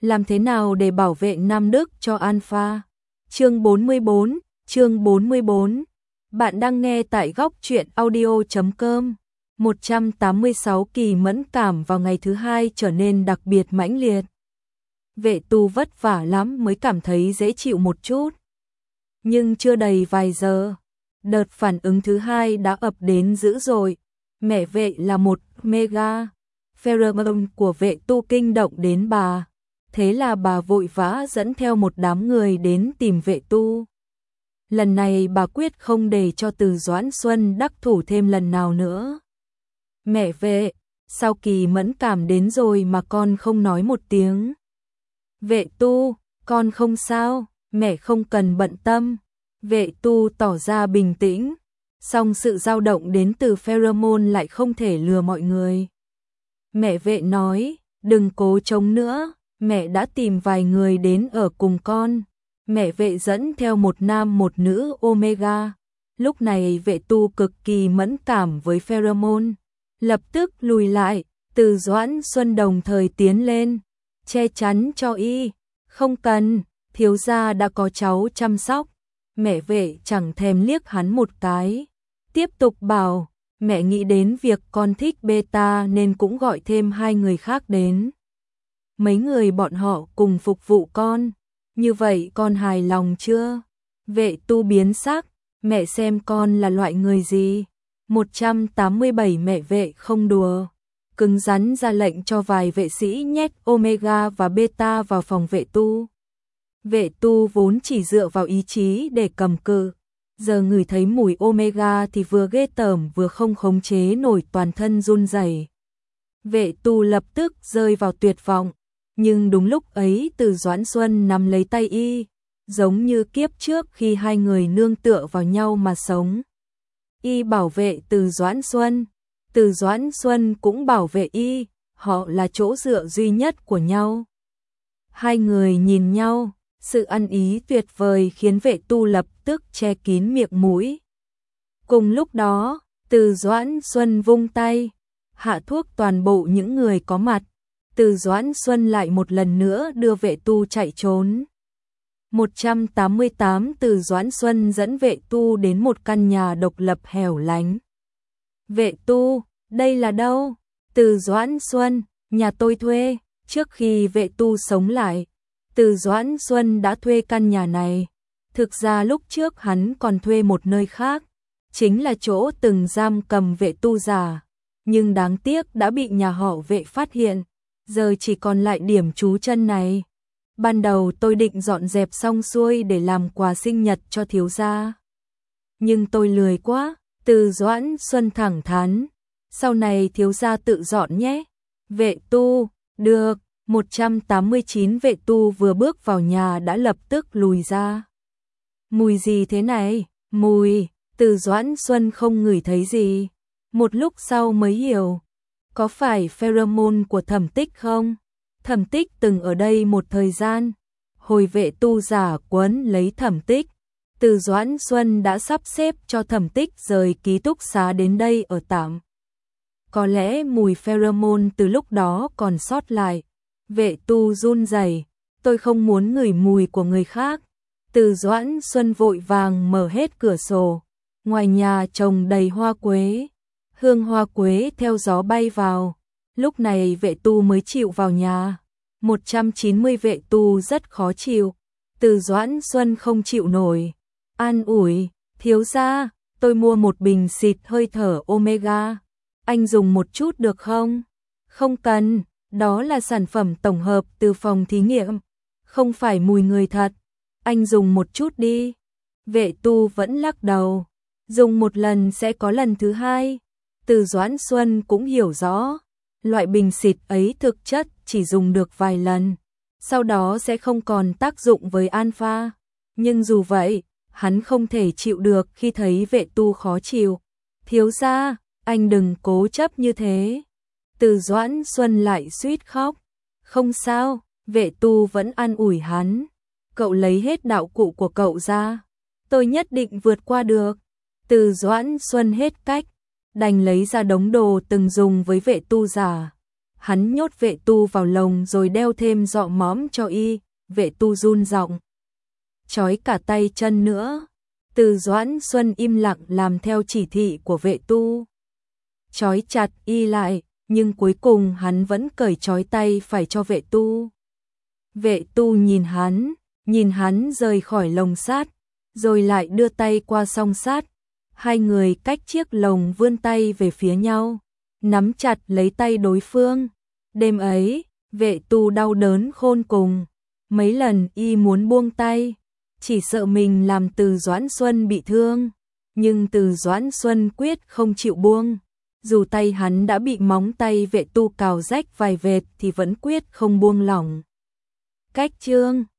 Làm thế nào để bảo vệ Nam Đức cho Alpha? Chương 44. Bạn đang nghe tại góc truyện audio.com. 186 kỳ mẫn cảm vào ngày thứ hai trở nên đặc biệt mãnh liệt. Vệ tu vất vả lắm mới cảm thấy dễ chịu một chút. Nhưng chưa đầy vài giờ, đợt phản ứng thứ hai đã ập đến dữ dội. Mẹ vệ là một mega pheromone của vệ tu kinh động đến bà. Thế là bà vội vã dẫn theo một đám người đến tìm vệ tu. Lần này bà quyết không để cho Từ Doãn Xuân đắc thủ thêm lần nào nữa. Mẹ vệ, sao kỳ mẫn cảm đến rồi mà con không nói một tiếng? Vệ tu, con không sao, mẹ không cần bận tâm. Vệ tu tỏ ra bình tĩnh, song sự dao động đến từ pheromone lại không thể lừa mọi người. Mẹ vệ nói, đừng cố chống nữa, mẹ đã tìm vài người đến ở cùng con. Mẹ vệ dẫn theo một nam một nữ Omega. Lúc này vệ tu cực kỳ mẫn cảm với pheromone, lập tức lùi lại. Từ Doãn Xuân đồng thời tiến lên, che chắn cho y. Không cần, thiếu gia đã có cháu chăm sóc. Mẹ vệ chẳng thèm liếc hắn một cái, tiếp tục bảo, mẹ nghĩ đến việc con thích beta nên cũng gọi thêm 2 người khác đến. Mấy người bọn họ cùng phục vụ con, như vậy con hài lòng chưa? Vệ tu biến sắc, mẹ xem con là loại người gì? 187 mẹ vệ không đùa, cứng rắn ra lệnh cho vài vệ sĩ nhét Omega và Beta vào phòng vệ tu. Vệ tu vốn chỉ dựa vào ý chí để cầm cự, giờ ngửi thấy mùi Omega thì vừa ghê tởm vừa không khống chế nổi, toàn thân run rẩy. Vệ tu lập tức rơi vào tuyệt vọng, nhưng đúng lúc ấy Từ Doãn Xuân nắm lấy tay y, giống như kiếp trước khi hai người nương tựa vào nhau mà sống. Y bảo vệ Từ Doãn Xuân, Từ Doãn Xuân cũng bảo vệ y, họ là chỗ dựa duy nhất của nhau. Hai người nhìn nhau, sự ăn ý tuyệt vời khiến vệ tu lập tức che kín miệng mũi. Cùng lúc đó, Từ Doãn Xuân vung tay, hạ thuốc toàn bộ những người có mặt. Từ Doãn Xuân lại một lần nữa đưa vệ tu chạy trốn. 188 Từ Doãn Xuân dẫn vệ tu đến một căn nhà độc lập hẻo lánh. Vệ tu, đây là đâu? Từ Doãn Xuân, nhà tôi thuê. Trước khi vệ tu sống lại, Từ Doãn Xuân đã thuê căn nhà này. Thực ra lúc trước hắn còn thuê một nơi khác, chính là chỗ từng giam cầm vệ tu giả. Nhưng đáng tiếc đã bị nhà họ vệ phát hiện, giờ chỉ còn lại điểm trú chân này. Ban đầu tôi định dọn dẹp xong xuôi để làm quà sinh nhật cho thiếu gia, nhưng tôi lười quá. Từ Doãn Xuân thẳng thắn, sau này thiếu gia tự dọn nhé. Vệ tu, được. 189 vệ tu vừa bước vào nhà đã lập tức lùi ra. Mùi gì thế này? Mùi, Từ Doãn Xuân không ngửi thấy gì. Một lúc sau mới hiểu, có phải pheromone của Thẩm Tích không? Thẩm Tích từng ở đây một thời gian. Hồi vệ tu giả quấn lấy Thẩm Tích, Từ Doãn Xuân đã sắp xếp cho Thẩm Tích rời ký túc xá đến đây ở tạm. Có lẽ mùi pheromone từ lúc đó còn sót lại. Vệ tu run rẩy, tôi không muốn ngửi mùi của người khác. Từ Doãn Xuân vội vàng mở hết cửa sổ. Ngoài nhà trồng đầy hoa quế, hương hoa quế theo gió bay vào. Lúc này vệ tu mới chịu vào nhà. 190 vệ tu rất khó chịu. Từ Doãn Xuân không chịu nổi, an ủi, thiếu gia, tôi mua một bình xịt hơi thở Omega, anh dùng một chút được không? Không cần, đó là sản phẩm tổng hợp từ phòng thí nghiệm, không phải mùi người thật, anh dùng một chút đi. Vệ tu vẫn lắc đầu, dùng một lần sẽ có lần thứ hai. Từ Doãn Xuân cũng hiểu rõ, loại bình xịt ấy thực chất chỉ dùng được vài lần, sau đó sẽ không còn tác dụng với Alpha. Nhưng dù vậy, hắn không thể chịu được khi thấy vệ tu khó chịu. Thiếu gia, anh đừng cố chấp như thế. Từ Doãn Xuân lại suýt khóc. Không sao, vệ tu vẫn an ủi hắn. Cậu lấy hết đạo cụ của cậu ra, tôi nhất định vượt qua được. Từ Doãn Xuân hết cách, đành lấy ra đống đồ từng dùng với vệ tu giả. hắn nhốt Vệ Tu vào lồng rồi đeo thêm dọ mõm cho y. Vệ Tu run giọng, trói cả tay chân nữa. Từ Doãn Xuân im lặng làm theo chỉ thị của Vệ Tu, trói chặt y lại, nhưng cuối cùng hắn vẫn cởi trói tay phải cho Vệ Tu. Vệ Tu nhìn hắn rời khỏi lồng sắt, rồi lại đưa tay qua song sắt. Hai người cách chiếc lồng vươn tay về phía nhau, nắm chặt lấy tay đối phương. Đêm ấy, Vệ Tu đau đớn khôn cùng. Mấy lần y muốn buông tay, chỉ sợ mình làm Từ Doãn Xuân bị thương, nhưng Từ Doãn Xuân quyết không chịu buông. Dù tay hắn đã bị móng tay Vệ Tu cào rách vài vệt thì vẫn quyết không buông lỏng. Cách chương